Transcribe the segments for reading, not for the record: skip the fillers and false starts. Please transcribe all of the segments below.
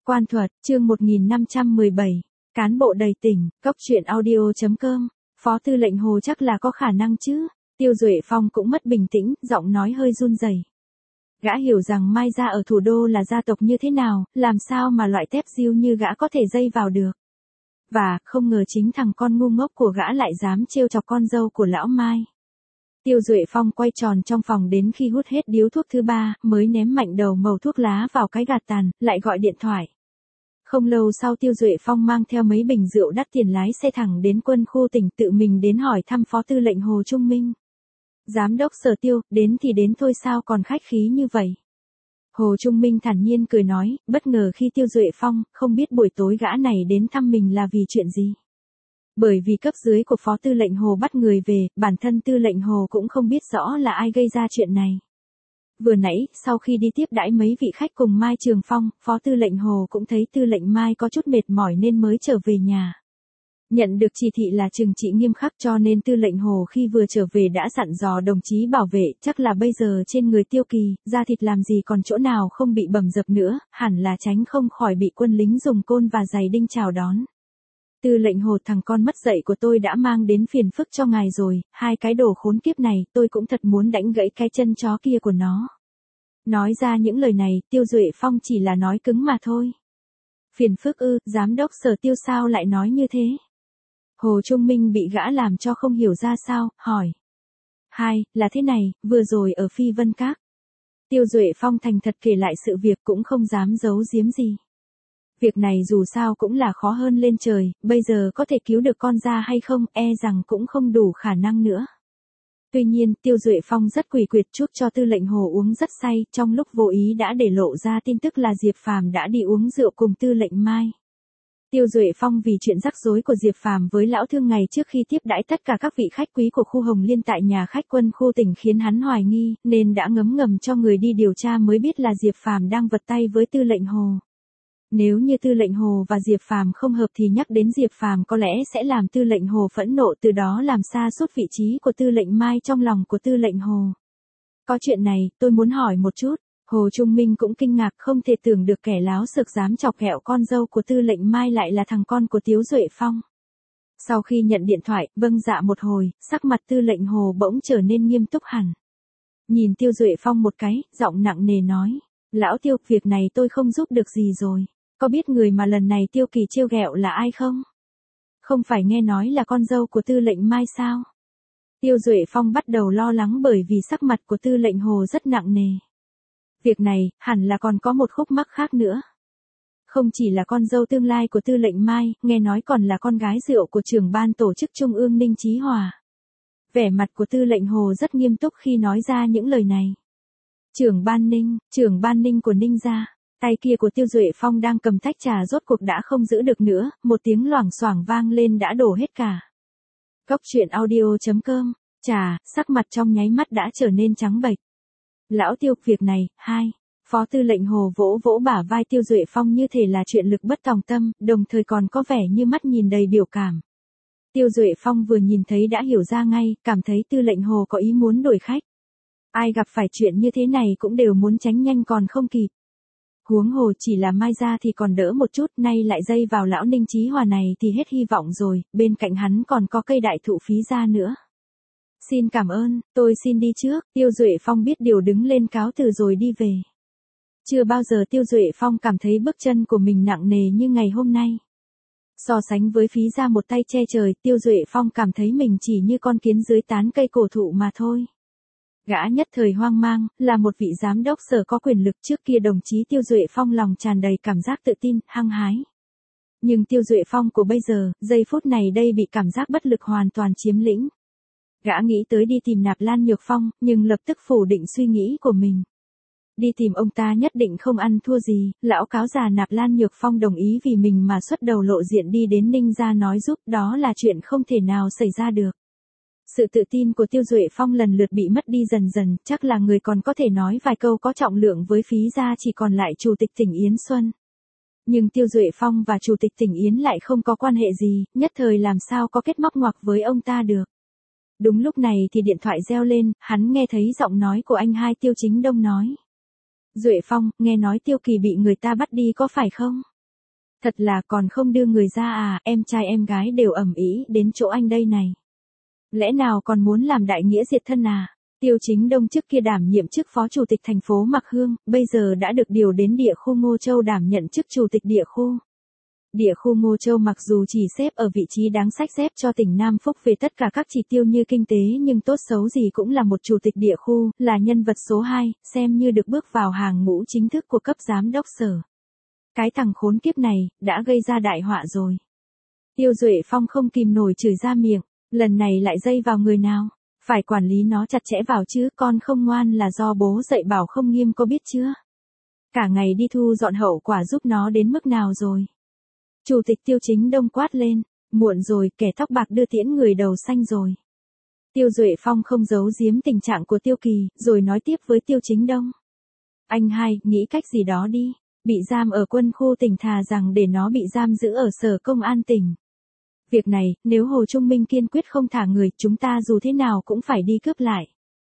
Quan thuật, chương 1517, cán bộ đầy tỉnh, cốc truyện audio.com, Phó Tư lệnh Hồ chắc là có khả năng chứ. Tiêu Duệ Phong cũng mất bình tĩnh, giọng nói hơi run rẩy. Gã hiểu rằng Mai gia ở thủ đô là gia tộc như thế nào, làm sao mà loại tép diêu như gã có thể dây vào được. Và, không ngờ chính thằng con ngu ngốc của gã lại dám trêu chọc con dâu của lão Mai. Tiêu Duệ Phong quay tròn trong phòng đến khi hút hết điếu thuốc thứ ba, mới ném mạnh đầu mẩu thuốc lá vào cái gạt tàn, lại gọi điện thoại. Không lâu sau Tiêu Duệ Phong mang theo mấy bình rượu đắt tiền lái xe thẳng đến quân khu tỉnh tự mình đến hỏi thăm Phó Tư lệnh Hồ Trung Minh. Giám đốc Sở Tiêu, đến thì đến thôi sao còn khách khí như vậy. Hồ Trung Minh thản nhiên cười nói, bất ngờ khi Tiêu Duệ Phong, không biết buổi tối gã này đến thăm mình là vì chuyện gì. Bởi vì cấp dưới của Phó Tư lệnh Hồ bắt người về, bản thân Tư lệnh Hồ cũng không biết rõ là ai gây ra chuyện này. Vừa nãy, sau khi đi tiếp đãi mấy vị khách cùng Mai Trường Phong, Phó Tư lệnh Hồ cũng thấy Tư lệnh Mai có chút mệt mỏi nên mới trở về nhà. Nhận được chỉ thị là trừng trị nghiêm khắc cho nên Tư lệnh Hồ khi vừa trở về đã dặn dò đồng chí bảo vệ, chắc là bây giờ trên người Tiêu Kỳ, da thịt làm gì còn chỗ nào không bị bầm dập nữa, hẳn là tránh không khỏi bị quân lính dùng côn và giày đinh chào đón. Tư lệnh Hồ, thằng con mất dạy của tôi đã mang đến phiền phức cho ngài rồi, hai cái đồ khốn kiếp này, tôi cũng thật muốn đánh gãy cái chân chó kia của nó. Nói ra những lời này, Tiêu Duệ Phong chỉ là nói cứng mà thôi. Phiền phức ư, giám đốc Sở Tiêu sao lại nói như thế? Hồ Trung Minh bị gã làm cho không hiểu ra sao, hỏi. Là thế này, vừa rồi ở Phi Vân Các. Tiêu Duệ Phong thành thật kể lại sự việc cũng không dám giấu giếm gì. Việc này dù sao cũng là khó hơn lên trời, bây giờ có thể cứu được con ra hay không, e rằng cũng không đủ khả năng nữa. Tuy nhiên, Tiêu Duệ Phong rất quỷ quyệt chúc cho Tư lệnh Hồ uống rất say, trong lúc vô ý đã để lộ ra tin tức là Diệp Phàm đã đi uống rượu cùng Tư lệnh Mai. Tiêu Duệ Phong vì chuyện rắc rối của Diệp Phàm với lão thương ngày trước khi tiếp đãi tất cả các vị khách quý của khu Hồng Liên tại nhà khách quân khu tỉnh khiến hắn hoài nghi, nên đã ngấm ngầm cho người đi điều tra mới biết là Diệp Phàm đang vật tay với Tư lệnh Hồ. Nếu như Tư lệnh Hồ và Diệp Phàm không hợp thì nhắc đến Diệp Phàm có lẽ sẽ làm Tư lệnh Hồ phẫn nộ, từ đó làm sa sút vị trí của Tư lệnh Mai trong lòng của Tư lệnh Hồ. Có chuyện này, tôi muốn hỏi một chút. Hồ Trung Minh cũng kinh ngạc không thể tưởng được kẻ láo xược dám chọc ghẹo con dâu của Tư lệnh Mai lại là thằng con của Tiêu Duệ Phong. Sau khi nhận điện thoại, vâng dạ một hồi, sắc mặt Tư lệnh Hồ bỗng trở nên nghiêm túc hẳn. Nhìn Tiêu Duệ Phong một cái, giọng nặng nề nói. Lão Tiêu, việc này tôi không giúp được gì rồi. Có biết người mà lần này Tiêu Kỳ trêu ghẹo là ai không? Không phải nghe nói là con dâu của Tư lệnh Mai sao? Tiêu Duệ Phong bắt đầu lo lắng bởi vì sắc mặt của Tư lệnh Hồ rất nặng nề. Việc này, hẳn là còn có một khúc mắc khác nữa. Không chỉ là con dâu tương lai của Tư lệnh Mai, nghe nói còn là con gái rượu của trưởng ban tổ chức Trung ương Ninh Chí Hòa. Vẻ mặt của Tư lệnh Hồ rất nghiêm túc khi nói ra những lời này. Trưởng ban Ninh của Ninh gia. Tay kia của Tiêu Duệ Phong đang cầm tách trà rốt cuộc đã không giữ được nữa, một tiếng loảng xoảng vang lên đã đổ hết cả. Cốc truyện audio.com, trà, sắc mặt trong nháy mắt đã trở nên trắng bệch. Lão Tiêu, việc này, Phó Tư lệnh Hồ vỗ vỗ bả vai Tiêu Duệ Phong như thể là chuyện lực bất tòng tâm, đồng thời còn có vẻ như mắt nhìn đầy biểu cảm. Tiêu Duệ Phong vừa nhìn thấy đã hiểu ra ngay, cảm thấy Tư lệnh Hồ có ý muốn đổi khách. Ai gặp phải chuyện như thế này cũng đều muốn tránh nhanh còn không kịp. Huống hồ chỉ là Mai gia thì còn đỡ một chút, nay lại dây vào lão Ninh Chí Hòa này thì hết hy vọng rồi, bên cạnh hắn còn có cây đại thụ Phí gia nữa. Xin cảm ơn, tôi xin đi trước. Tiêu Duệ Phong biết điều đứng lên cáo từ rồi đi về. Chưa bao giờ Tiêu Duệ Phong cảm thấy bước chân của mình nặng nề như ngày hôm nay. So sánh với Phí gia một tay che trời, Tiêu Duệ Phong cảm thấy mình chỉ như con kiến dưới tán cây cổ thụ mà thôi. Gã nhất thời hoang mang, là một vị giám đốc sở có quyền lực, trước kia đồng chí Tiêu Duệ Phong lòng tràn đầy cảm giác tự tin, hăng hái. Nhưng Tiêu Duệ Phong của bây giờ, giây phút này đây bị cảm giác bất lực hoàn toàn chiếm lĩnh. Gã nghĩ tới đi tìm Nạp Lan Nhược Phong, nhưng lập tức phủ định suy nghĩ của mình. Đi tìm ông ta nhất định không ăn thua gì, lão cáo già Nạp Lan Nhược Phong đồng ý vì mình mà xuất đầu lộ diện đi đến Ninh gia nói giúp, đó là chuyện không thể nào xảy ra được. Sự tự tin của Tiêu Duệ Phong lần lượt bị mất đi dần dần, chắc là người còn có thể nói vài câu có trọng lượng với Phí gia chỉ còn lại Chủ tịch tỉnh Yến Xuân. Nhưng Tiêu Duệ Phong và Chủ tịch tỉnh Yến lại không có quan hệ gì, nhất thời làm sao có kết móc ngoặc với ông ta được. Đúng lúc này thì điện thoại reo lên, hắn nghe thấy giọng nói của anh hai Tiêu Chính Đông nói. Duệ Phong, nghe nói Tiêu Kỳ bị người ta bắt đi có phải không? Thật là còn không đưa người ra à, em trai em gái đều ầm ĩ đến chỗ anh đây này. Lẽ nào còn muốn làm đại nghĩa diệt thân à? Tiêu Chính Đông trước kia đảm nhiệm chức phó chủ tịch thành phố Mạc Hương, bây giờ đã được điều đến địa khu Ngô Châu đảm nhận chức chủ tịch địa khu. Địa khu Ngô Châu mặc dù chỉ xếp ở vị trí đáng sách xếp cho tỉnh Nam Phúc về tất cả các chỉ tiêu như kinh tế nhưng tốt xấu gì cũng là một chủ tịch địa khu, là nhân vật số 2, xem như được bước vào hàng ngũ chính thức của cấp giám đốc sở. Cái thằng khốn kiếp này, đã gây ra đại họa rồi. Tiêu Duệ Phong không kìm nổi chửi ra miệng, lần này lại dây vào người nào? Phải quản lý nó chặt chẽ vào chứ, con không ngoan là do bố dạy bảo không nghiêm có biết chưa? Cả ngày đi thu dọn hậu quả giúp nó đến mức nào rồi? Chủ tịch Tiêu Chính Đông quát lên, muộn rồi, kẻ tóc bạc đưa tiễn người đầu xanh rồi. Tiêu Duệ Phong không giấu giếm tình trạng của Tiêu Kỳ, rồi nói tiếp với Tiêu Chính Đông. Anh hai, nghĩ cách gì đó đi, bị giam ở quân khu tỉnh thà rằng để nó bị giam giữ ở sở công an tỉnh. Việc này, nếu Hồ Trung Minh kiên quyết không thả người, chúng ta dù thế nào cũng phải đi cướp lại.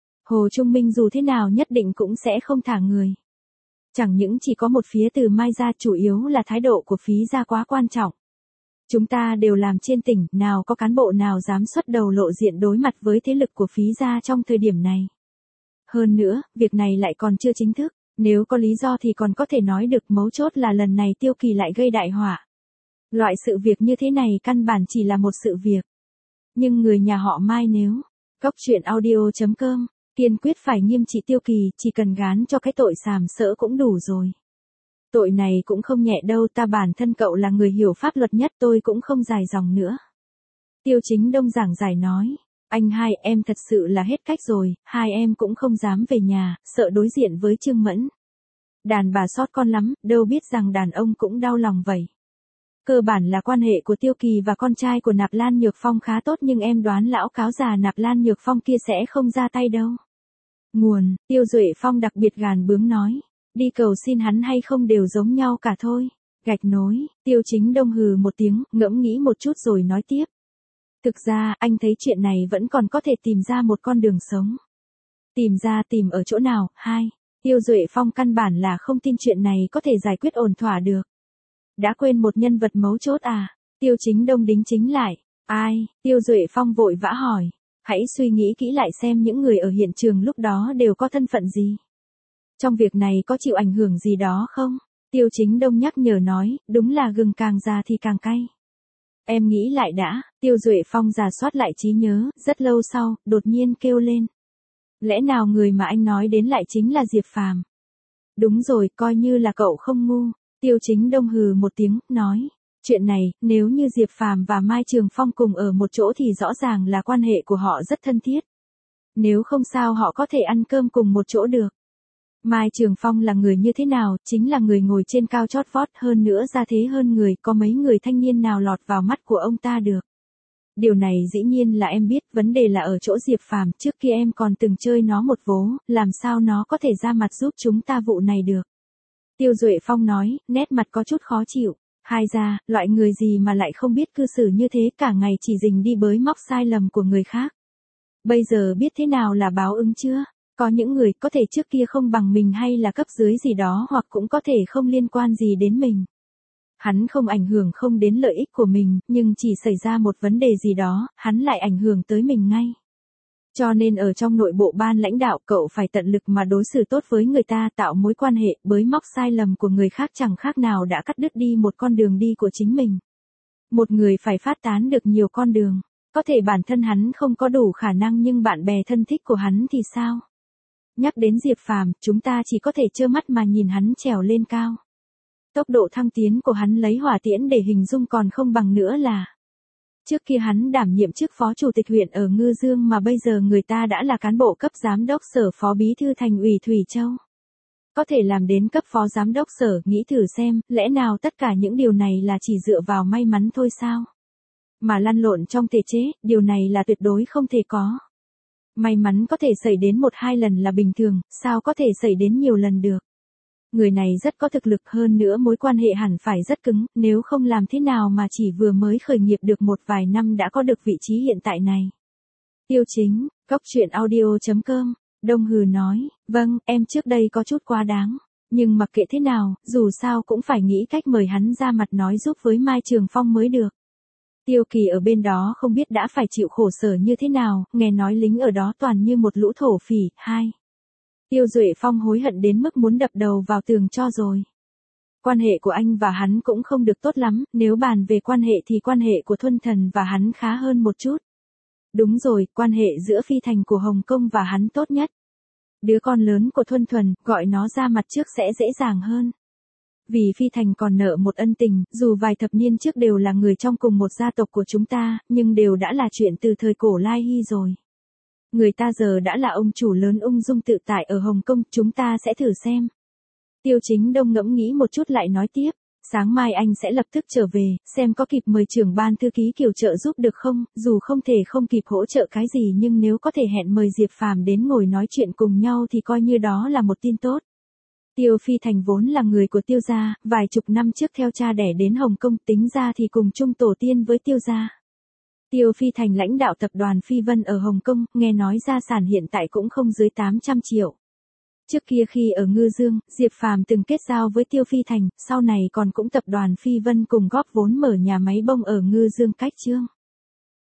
Hồ Trung Minh dù thế nào nhất định cũng sẽ không thả người. Chẳng những chỉ có một phía từ Mai ra, chủ yếu là thái độ của phí gia quá quan trọng. Chúng ta đều làm trên tỉnh, nào có cán bộ nào dám xuất đầu lộ diện đối mặt với thế lực của phí gia trong thời điểm này. Hơn nữa, việc này lại còn chưa chính thức, nếu có lý do thì còn có thể nói được, mấu chốt là lần này Tiêu Kỳ lại gây đại họa. Loại sự việc như thế này căn bản chỉ là một sự việc. Nhưng người nhà họ Mai nếu, Cốc.audio.com, kiên quyết phải nghiêm trị Tiêu Kỳ, chỉ cần gán cho cái tội sàm sỡ cũng đủ rồi. Tội này cũng không nhẹ đâu, ta bản thân cậu là người hiểu pháp luật nhất, tôi cũng không dài dòng nữa. Tiêu Chính Đông giảng giải nói, anh hai em thật sự là hết cách rồi, hai em cũng không dám về nhà, sợ đối diện với Trương Mẫn. Đàn bà xót con lắm, đâu biết rằng đàn ông cũng đau lòng vậy. Cơ bản là quan hệ của Tiêu Kỳ và con trai của Nạp Lan Nhược Phong khá tốt nhưng em đoán lão cáo già Nạp Lan Nhược Phong kia sẽ không ra tay đâu. Nguồn, Tiêu Duệ Phong đặc biệt gàn bướng nói, đi cầu xin hắn hay không đều giống nhau cả thôi. Gạch nối, Tiêu Chính Đông hừ một tiếng, ngẫm nghĩ một chút rồi nói tiếp. Thực ra, anh thấy chuyện này vẫn còn có thể tìm ra một con đường sống. Tìm ở chỗ nào? Hai, Tiêu Duệ Phong căn bản là không tin chuyện này có thể giải quyết ổn thỏa được. Đã quên một nhân vật mấu chốt à? Tiêu Chính Đông đính chính lại. Ai? Tiêu Duệ Phong vội vã hỏi. Hãy suy nghĩ kỹ lại xem những người ở hiện trường lúc đó đều có thân phận gì. Trong việc này có chịu ảnh hưởng gì đó không? Tiêu Chính Đông nhắc nhở nói, đúng là gừng càng già thì càng cay. Em nghĩ lại đã, Tiêu Duệ Phong rà soát lại trí nhớ, rất lâu sau, đột nhiên kêu lên. Lẽ nào người mà anh nói đến lại chính là Diệp Phàm? Đúng rồi, coi như là cậu không ngu. Tiêu Chính Đông hừ một tiếng, nói. Chuyện này, nếu như Diệp Phàm và Mai Trường Phong cùng ở một chỗ thì rõ ràng là quan hệ của họ rất thân thiết. Nếu không sao họ có thể ăn cơm cùng một chỗ được. Mai Trường Phong là người như thế nào, chính là người ngồi trên cao chót vót, hơn nữa ra thế hơn người, có mấy người thanh niên nào lọt vào mắt của ông ta được. Điều này dĩ nhiên là em biết, vấn đề là ở chỗ Diệp Phàm, trước kia em còn từng chơi nó một vố, làm sao nó có thể ra mặt giúp chúng ta vụ này được. Tiêu Duệ Phong nói, nét mặt có chút khó chịu. Hai ra, loại người gì mà lại không biết cư xử như thế, cả ngày chỉ rình đi bới móc sai lầm của người khác. Bây giờ biết thế nào là báo ứng chưa? Có những người có thể trước kia không bằng mình hay là cấp dưới gì đó hoặc cũng có thể không liên quan gì đến mình. Hắn không ảnh hưởng không đến lợi ích của mình, nhưng chỉ xảy ra một vấn đề gì đó, hắn lại ảnh hưởng tới mình ngay. Cho nên ở trong nội bộ ban lãnh đạo cậu phải tận lực mà đối xử tốt với người ta, tạo mối quan hệ, bới móc sai lầm của người khác chẳng khác nào đã cắt đứt đi một con đường đi của chính mình. Một người phải phát tán được nhiều con đường, có thể bản thân hắn không có đủ khả năng nhưng bạn bè thân thích của hắn thì sao? Nhắc đến Diệp Phàm, chúng ta chỉ có thể trơ mắt mà nhìn hắn trèo lên cao. Tốc độ thăng tiến của hắn lấy hỏa tiễn để hình dung còn không bằng nữa là. Trước kia hắn đảm nhiệm chức phó chủ tịch huyện ở Ngư Dương mà bây giờ người ta đã là cán bộ cấp giám đốc sở, phó bí thư thành ủy Thủy Châu. Có thể làm đến cấp phó giám đốc sở, nghĩ thử xem, lẽ nào tất cả những điều này là chỉ dựa vào may mắn thôi sao? Mà lăn lộn trong thể chế, điều này là tuyệt đối không thể có. May mắn có thể xảy đến 1-2 lần là bình thường, sao có thể xảy đến nhiều lần được? Người này rất có thực lực, hơn nữa mối quan hệ hẳn phải rất cứng, nếu không làm thế nào mà chỉ vừa mới khởi nghiệp được một vài năm đã có được vị trí hiện tại này. Tiêu Chính, Cốc.audio.com, Đông hừ nói, vâng, em trước đây có chút quá đáng. Nhưng mặc kệ thế nào, dù sao cũng phải nghĩ cách mời hắn ra mặt nói giúp với Mai Trường Phong mới được. Tiêu Kỳ ở bên đó không biết đã phải chịu khổ sở như thế nào, nghe nói lính ở đó toàn như một lũ thổ phỉ. Tiêu Duệ Phong hối hận đến mức muốn đập đầu vào tường cho rồi. Quan hệ của anh và hắn cũng không được tốt lắm, nếu bàn về quan hệ thì quan hệ của Thuân Thần và hắn khá hơn một chút. Đúng rồi, quan hệ giữa Phi Thành của Hồng Kông và hắn tốt nhất. Đứa con lớn của Thuân Thuần, gọi nó ra mặt trước sẽ dễ dàng hơn. Vì Phi Thành còn nợ một ân tình, dù vài thập niên trước đều là người trong cùng một gia tộc của chúng ta, nhưng đều đã là chuyện từ thời cổ Lai Hy rồi. Người ta giờ đã là ông chủ lớn ung dung tự tại ở Hồng Kông, chúng ta sẽ thử xem. Tiêu Chính Đông ngẫm nghĩ một chút lại nói tiếp, sáng mai anh sẽ lập tức trở về, xem có kịp mời trưởng ban thư ký Kiều trợ giúp được không, dù không thể không kịp hỗ trợ cái gì nhưng nếu có thể hẹn mời Diệp Phàm đến ngồi nói chuyện cùng nhau thì coi như đó là một tin tốt. Tiêu Phi Thành vốn là người của Tiêu gia, vài chục năm trước theo cha đẻ đến Hồng Kông, tính ra thì cùng chung tổ tiên với Tiêu gia. Tiêu Phi Thành lãnh đạo tập đoàn Phi Vân ở Hồng Kông, nghe nói gia sản hiện tại cũng không dưới 800 triệu. Trước kia khi ở Ngư Dương, Diệp Phàm từng kết giao với Tiêu Phi Thành, sau này còn cũng tập đoàn Phi Vân cùng góp vốn mở nhà máy bông ở Ngư Dương cách Trương.